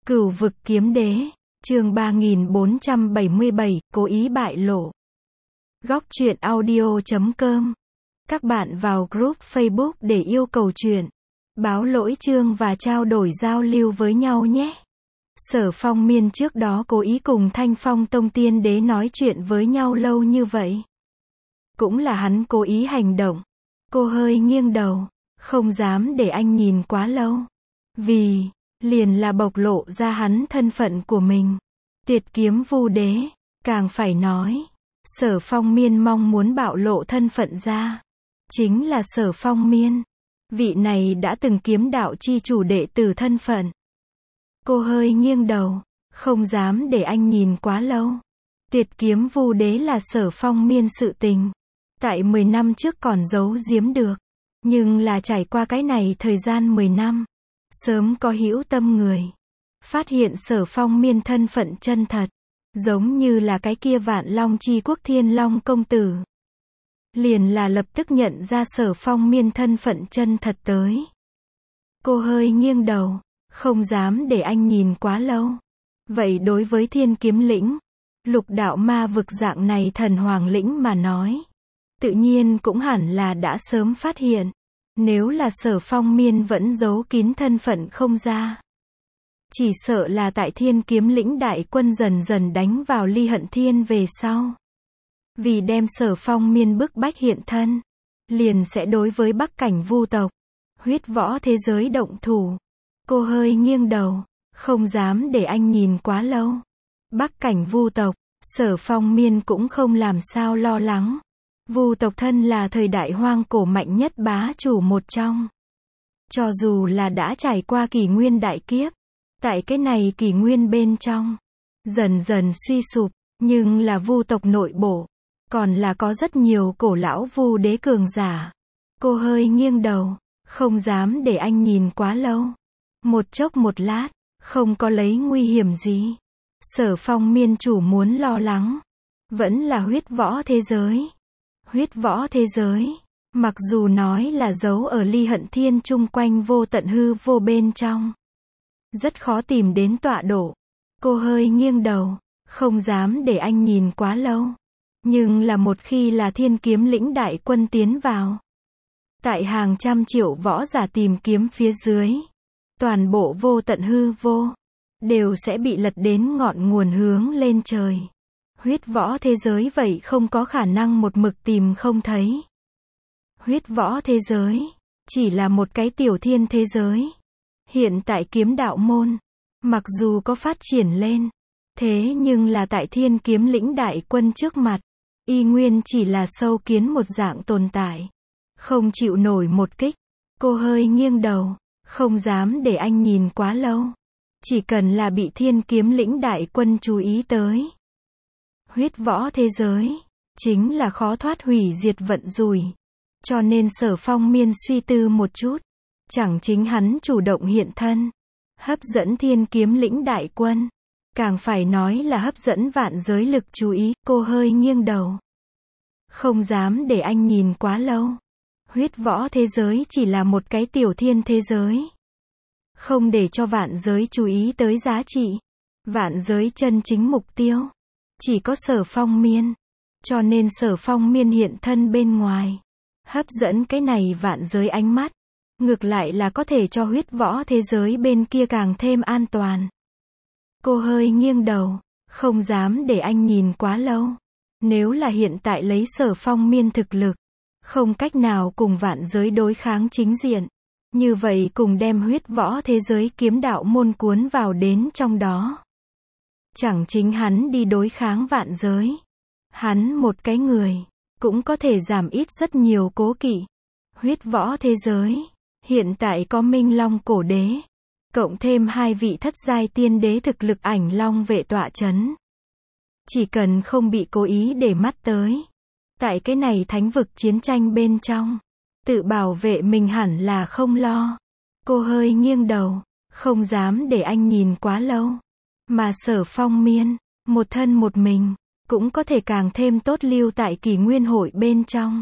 Cửu vực kiếm đế, chương 3477, cố ý bại lộ. Góc truyện audio.com. Các bạn vào group Facebook để yêu cầu truyện, báo lỗi chương và trao đổi giao lưu với nhau nhé. Sở Phong Miên trước đó cố ý cùng Thanh Phong Tông Tiên Đế nói chuyện với nhau lâu như vậy. Cũng là hắn cố ý hành động. Cô hơi nghiêng đầu, không dám để anh nhìn quá lâu. Vì liền là bộc lộ ra hắn thân phận của mình. Tuyệt kiếm vu đế, càng phải nói, Sở Phong Miên mong muốn bạo lộ thân phận ra. Chính là Sở Phong Miên. Vị này đã từng kiếm đạo chi chủ đệ tử thân phận. Cô hơi nghiêng đầu, không dám để anh nhìn quá lâu. Tuyệt kiếm vu đế là Sở Phong Miên sự tình. Tại 10 năm trước còn giấu giếm được. Nhưng là trải qua cái này thời gian 10 năm. Sớm có hữu tâm người. Phát hiện Sở Phong Miên thân phận chân thật. Giống như là cái kia Vạn Long Chi Quốc Thiên Long công tử. Liền là lập tức nhận ra Sở Phong Miên thân phận chân thật tới. Cô hơi nghiêng đầu, không dám để anh nhìn quá lâu. Vậy đối với Thiên Kiếm Lĩnh, Lục Đạo Ma vực dạng này thần hoàng lĩnh mà nói, tự nhiên cũng hẳn là đã sớm phát hiện. Nếu là Sở Phong Miên vẫn giấu kín thân phận không ra, chỉ sợ là tại Thiên Kiếm Lĩnh đại quân dần dần đánh vào Ly Hận Thiên về sau. Vì đem Sở Phong Miên bức bách hiện thân, liền sẽ đối với Bắc Cảnh Vu tộc, huyết võ thế giới động thủ. Cô hơi nghiêng đầu, không dám để anh nhìn quá lâu. Bắc Cảnh Vu tộc, Sở Phong Miên cũng không làm sao lo lắng. Vu tộc thân là thời đại hoang cổ mạnh nhất bá chủ một trong. Cho dù là đã trải qua kỷ nguyên đại kiếp, tại cái này kỷ nguyên bên trong, dần dần suy sụp, nhưng là Vu tộc nội bộ, còn là có rất nhiều cổ lão Vu đế cường giả. Cô hơi nghiêng đầu, không dám để anh nhìn quá lâu. Một chốc một lát, không có lấy nguy hiểm gì. Sở Phong Miên chủ muốn lo lắng, vẫn là huyết võ thế giới. Huyết võ thế giới, mặc dù nói là giấu ở Ly Hận Thiên chung quanh vô tận hư vô bên trong, rất khó tìm đến tọa độ. Cô hơi nghiêng đầu, không dám để anh nhìn quá lâu. Nhưng là một khi là Thiên Kiếm Lĩnh đại quân tiến vào, tại hàng trăm triệu võ giả tìm kiếm phía dưới, toàn bộ vô tận hư vô, đều sẽ bị lật đến ngọn nguồn hướng lên trời. Huyết võ thế giới vậy không có khả năng một mực tìm không thấy. Huyết võ thế giới, chỉ là một cái tiểu thiên thế giới. Hiện tại kiếm đạo môn, mặc dù có phát triển lên, thế nhưng là tại Thiên Kiếm Lĩnh đại quân trước mặt, y nguyên chỉ là sâu kiến một dạng tồn tại. Không chịu nổi một kích. Cô hơi nghiêng đầu, không dám để anh nhìn quá lâu. Chỉ cần là bị Thiên Kiếm Lĩnh đại quân chú ý tới. Huyết võ thế giới, chính là khó thoát hủy diệt vận rủi. Cho nên Sở Phong Miên suy tư một chút. Chẳng chính hắn chủ động hiện thân, hấp dẫn Thiên Kiếm Lĩnh đại quân. Càng phải nói là hấp dẫn vạn giới lực chú ý. Cô hơi nghiêng đầu, không dám để anh nhìn quá lâu. Huyết võ thế giới chỉ là một cái tiểu thiên thế giới. Không để cho vạn giới chú ý tới giá trị. Vạn giới chân chính mục tiêu chỉ có Sở Phong Miên. Cho nên Sở Phong Miên hiện thân bên ngoài, hấp dẫn cái này vạn giới ánh mắt. Ngược lại là có thể cho huyết võ thế giới bên kia càng thêm an toàn. Cô hơi nghiêng đầu, không dám để anh nhìn quá lâu. Nếu là hiện tại lấy Sở Phong Miên thực lực, không cách nào cùng vạn giới đối kháng chính diện. Như vậy cùng đem huyết võ thế giới kiếm đạo môn cuốn vào đến trong đó. Chẳng chính hắn đi đối kháng vạn giới. Hắn một cái người, cũng có thể giảm ít rất nhiều cố kỵ. Huyết võ thế giới, hiện tại có Minh Long cổ đế, cộng thêm 2 vị thất giai tiên đế thực lực Ảnh Long vệ tọa chấn. Chỉ cần không bị cố ý để mắt tới. Tại cái này thánh vực chiến tranh bên trong, tự bảo vệ mình hẳn là không lo. Cô hơi nghiêng đầu, không dám để anh nhìn quá lâu. Mà Sở Phong Miên, một thân một mình, cũng có thể càng thêm tốt lưu tại kỷ nguyên hội bên trong.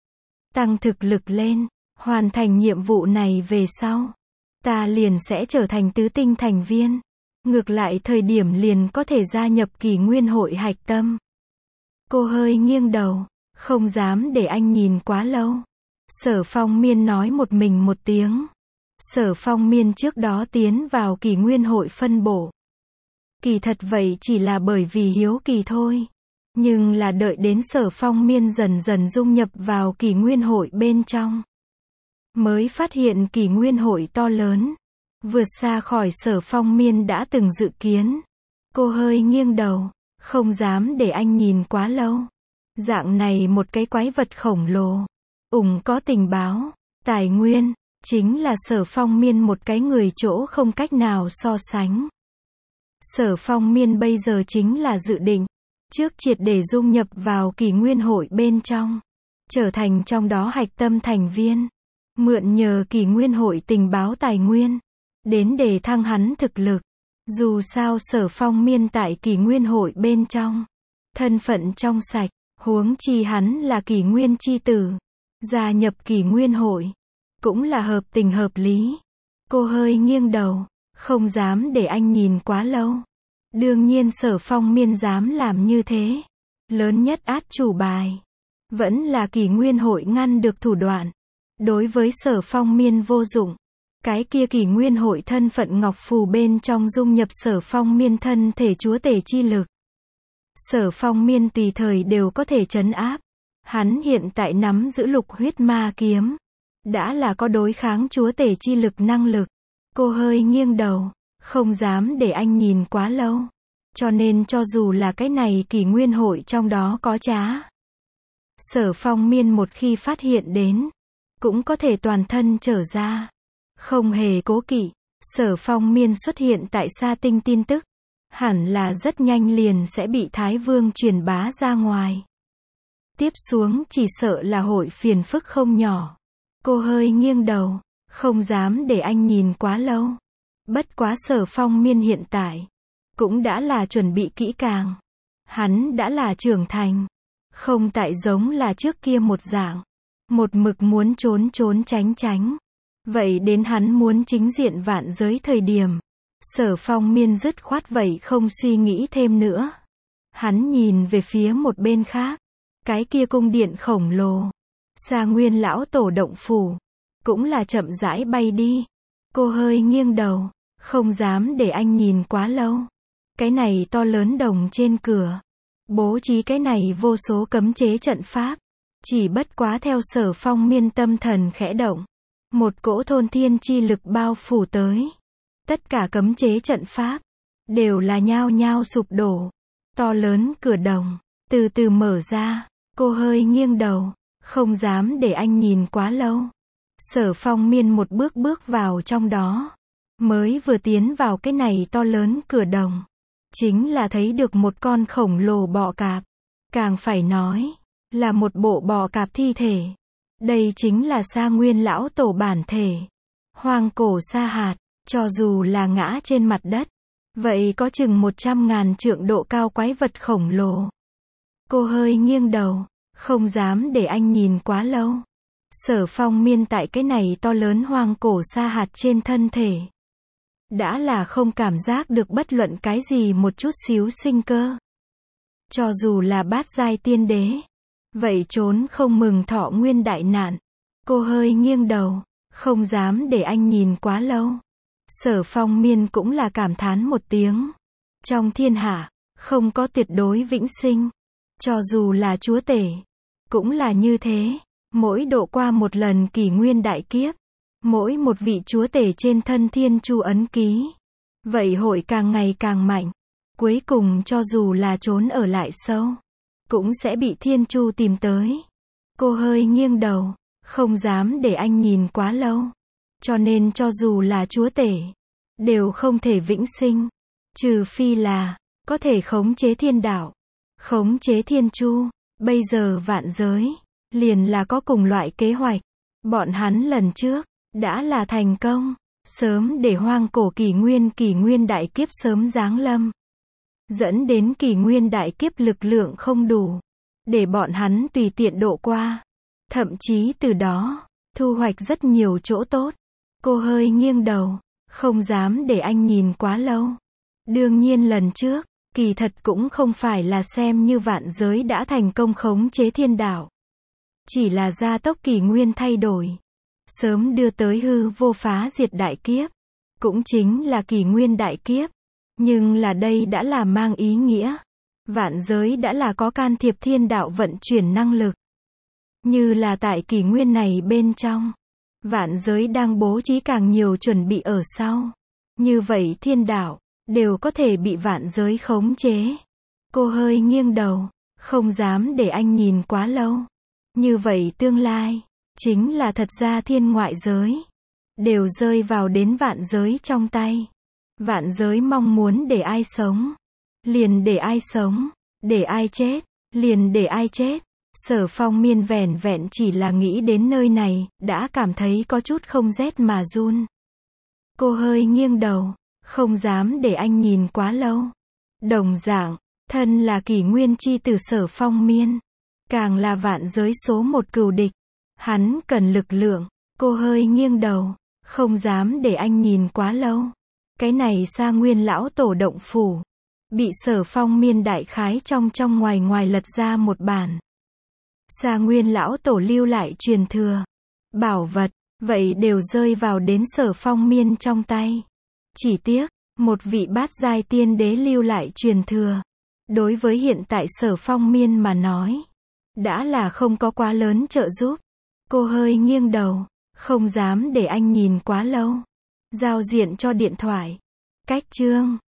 Tăng thực lực lên, hoàn thành nhiệm vụ này về sau, ta liền sẽ trở thành tứ tinh thành viên. Ngược lại thời điểm liền có thể gia nhập kỷ nguyên hội hạch tâm. Cô hơi nghiêng đầu, không dám để anh nhìn quá lâu. Sở Phong Miên nói một mình một tiếng. Sở Phong Miên trước đó tiến vào kỷ nguyên hội phân bổ. Kỳ thật vậy chỉ là bởi vì hiếu kỳ thôi. Nhưng là đợi đến Sở Phong Miên dần dần dung nhập vào kỷ nguyên hội bên trong. Mới phát hiện kỷ nguyên hội to lớn. Vượt xa khỏi Sở Phong Miên đã từng dự kiến. Cô hơi nghiêng đầu, không dám để anh nhìn quá lâu. Dạng này một cái quái vật khổng lồ. Có tình báo, tài nguyên, chính là Sở Phong Miên một cái người chỗ không cách nào so sánh. Sở Phong Miên bây giờ chính là dự định, trước triệt để dung nhập vào kỷ nguyên hội bên trong, trở thành trong đó hạch tâm thành viên, mượn nhờ kỷ nguyên hội tình báo tài nguyên, đến để thăng hắn thực lực. Dù sao Sở Phong Miên tại kỷ nguyên hội bên trong, thân phận trong sạch, huống chi hắn là kỷ nguyên chi tử, gia nhập kỷ nguyên hội, cũng là hợp tình hợp lý. Cô hơi nghiêng đầu, không dám để anh nhìn quá lâu. Đương nhiên Sở Phong Miên dám làm như thế. Lớn nhất át chủ bài, vẫn là kỷ nguyên hội ngăn được thủ đoạn. Đối với Sở Phong Miên vô dụng. Cái kia kỷ nguyên hội thân phận ngọc phù bên trong dung nhập Sở Phong Miên thân thể chúa tể chi lực. Sở Phong Miên tùy thời đều có thể trấn áp. Hắn hiện tại nắm giữ lục huyết ma kiếm. Đã là có đối kháng chúa tể chi lực năng lực. Cô hơi nghiêng đầu, không dám để anh nhìn quá lâu. Cho nên cho dù là cái này kỷ nguyên hội trong đó có trá. Sở Phong Miên một khi phát hiện đến, cũng có thể toàn thân trở ra. Không hề cố kỵ, Sở Phong Miên xuất hiện tại Sa Tinh tin tức. Hẳn là rất nhanh liền sẽ bị Thái Vương truyền bá ra ngoài. Tiếp xuống chỉ sợ là hội phiền phức không nhỏ. Cô hơi nghiêng đầu, không dám để anh nhìn quá lâu. Bất quá Sở Phong Miên hiện tại, cũng đã là chuẩn bị kỹ càng. Hắn đã là trưởng thành. Không tại giống là trước kia một dạng. Một mực muốn trốn trốn tránh tránh. Vậy đến hắn muốn chính diện vạn giới thời điểm. Sở Phong Miên dứt khoát vậy không suy nghĩ thêm nữa. Hắn nhìn về phía một bên khác. Cái kia cung điện khổng lồ. Sa Nguyên lão tổ động phủ. Cũng là chậm rãi bay đi. Cô hơi nghiêng đầu. Không dám để anh nhìn quá lâu. Cái này to lớn đồng trên cửa. Bố trí cái này vô số cấm chế trận pháp. Chỉ bất quá theo Sở Phong Miên tâm thần khẽ động. Một cỗ thôn thiên chi lực bao phủ tới. Tất cả cấm chế trận pháp. Đều là nhao nhao sụp đổ. To lớn cửa đồng. Từ từ mở ra. Cô hơi nghiêng đầu. Không dám để anh nhìn quá lâu. Sở Phong Miên một bước bước vào trong đó. Mới vừa tiến vào cái này to lớn cửa đồng. Chính là thấy được một con khổng lồ bọ cạp. Càng phải nói. Là một bộ bọ cạp thi thể. Đây chính là Sa Nguyên lão tổ bản thể. Hoang cổ sa hạt. Cho dù là ngã trên mặt đất. Vậy có chừng 100.000 trượng độ cao quái vật khổng lồ. Cô hơi nghiêng đầu. Không dám để anh nhìn quá lâu. Sở Phong Miên tại cái này to lớn hoang cổ sa hạt trên thân thể. Đã là không cảm giác được bất luận cái gì một chút xíu sinh cơ. Cho dù là bát giai tiên đế. Vậy trốn không mừng thọ nguyên đại nạn. Cô hơi nghiêng đầu. Không dám để anh nhìn quá lâu. Sở Phong Miên cũng là cảm thán một tiếng. Trong thiên hạ, không có tuyệt đối vĩnh sinh. Cho dù là chúa tể. Cũng là như thế. Mỗi độ qua một lần kỷ nguyên đại kiếp. Mỗi một vị chúa tể trên thân thiên chu ấn ký. Vậy hội càng ngày càng mạnh. Cuối cùng cho dù là trốn ở lại sâu. Cũng sẽ bị thiên chu tìm tới. Cô hơi nghiêng đầu. Không dám để anh nhìn quá lâu. Cho nên cho dù là chúa tể. Đều không thể vĩnh sinh. Trừ phi là. Có thể khống chế thiên đạo. Khống chế thiên chu. Bây giờ vạn giới. Liền là có cùng loại kế hoạch. Bọn hắn lần trước. Đã là thành công. Sớm để hoang cổ kỷ nguyên đại kiếp sớm giáng lâm. Dẫn đến kỷ nguyên đại kiếp lực lượng không đủ. Để bọn hắn tùy tiện độ qua. Thậm chí từ đó. Thu hoạch rất nhiều chỗ tốt. Cô hơi nghiêng đầu. Không dám để anh nhìn quá lâu. Đương nhiên lần trước, kỳ thật cũng không phải là xem như vạn giới đã thành công khống chế thiên đạo. Chỉ là gia tốc kỷ nguyên thay đổi. Sớm đưa tới hư vô phá diệt đại kiếp. Cũng chính là kỷ nguyên đại kiếp. Nhưng là đây đã là mang ý nghĩa. Vạn giới đã là có can thiệp thiên đạo vận chuyển năng lực. Như là tại kỷ nguyên này bên trong. Vạn giới đang bố trí càng nhiều chuẩn bị ở sau. Như vậy thiên đạo, đều có thể bị vạn giới khống chế. Cô hơi nghiêng đầu, không dám để anh nhìn quá lâu. Như vậy tương lai, chính là thật ra thiên ngoại giới. Đều rơi vào đến vạn giới trong tay. Vạn giới mong muốn để ai sống. Liền để ai sống. Để ai chết. Liền để ai chết. Sở Phong Miên vẻn vẹn chỉ là nghĩ đến nơi này, đã cảm thấy có chút không rét mà run. Cô hơi nghiêng đầu, không dám để anh nhìn quá lâu. Đồng dạng, thân là kỷ nguyên chi từ Sở Phong Miên. Càng là vạn giới số một cừu địch. Hắn cần lực lượng. Cô hơi nghiêng đầu, không dám để anh nhìn quá lâu. Cái này Sa Nguyên lão tổ động phủ. Bị Sở Phong Miên đại khái trong ngoài ngoài lật ra một bản. Sa Nguyên lão tổ lưu lại truyền thừa. Bảo vật, vậy đều rơi vào đến Sở Phong Miên trong tay. Chỉ tiếc, một vị bát giai tiên đế lưu lại truyền thừa. Đối với hiện tại Sở Phong Miên mà nói, đã là không có quá lớn trợ giúp. Cô hơi nghiêng đầu, không dám để anh nhìn quá lâu. Giao diện cho điện thoại. Cách chương.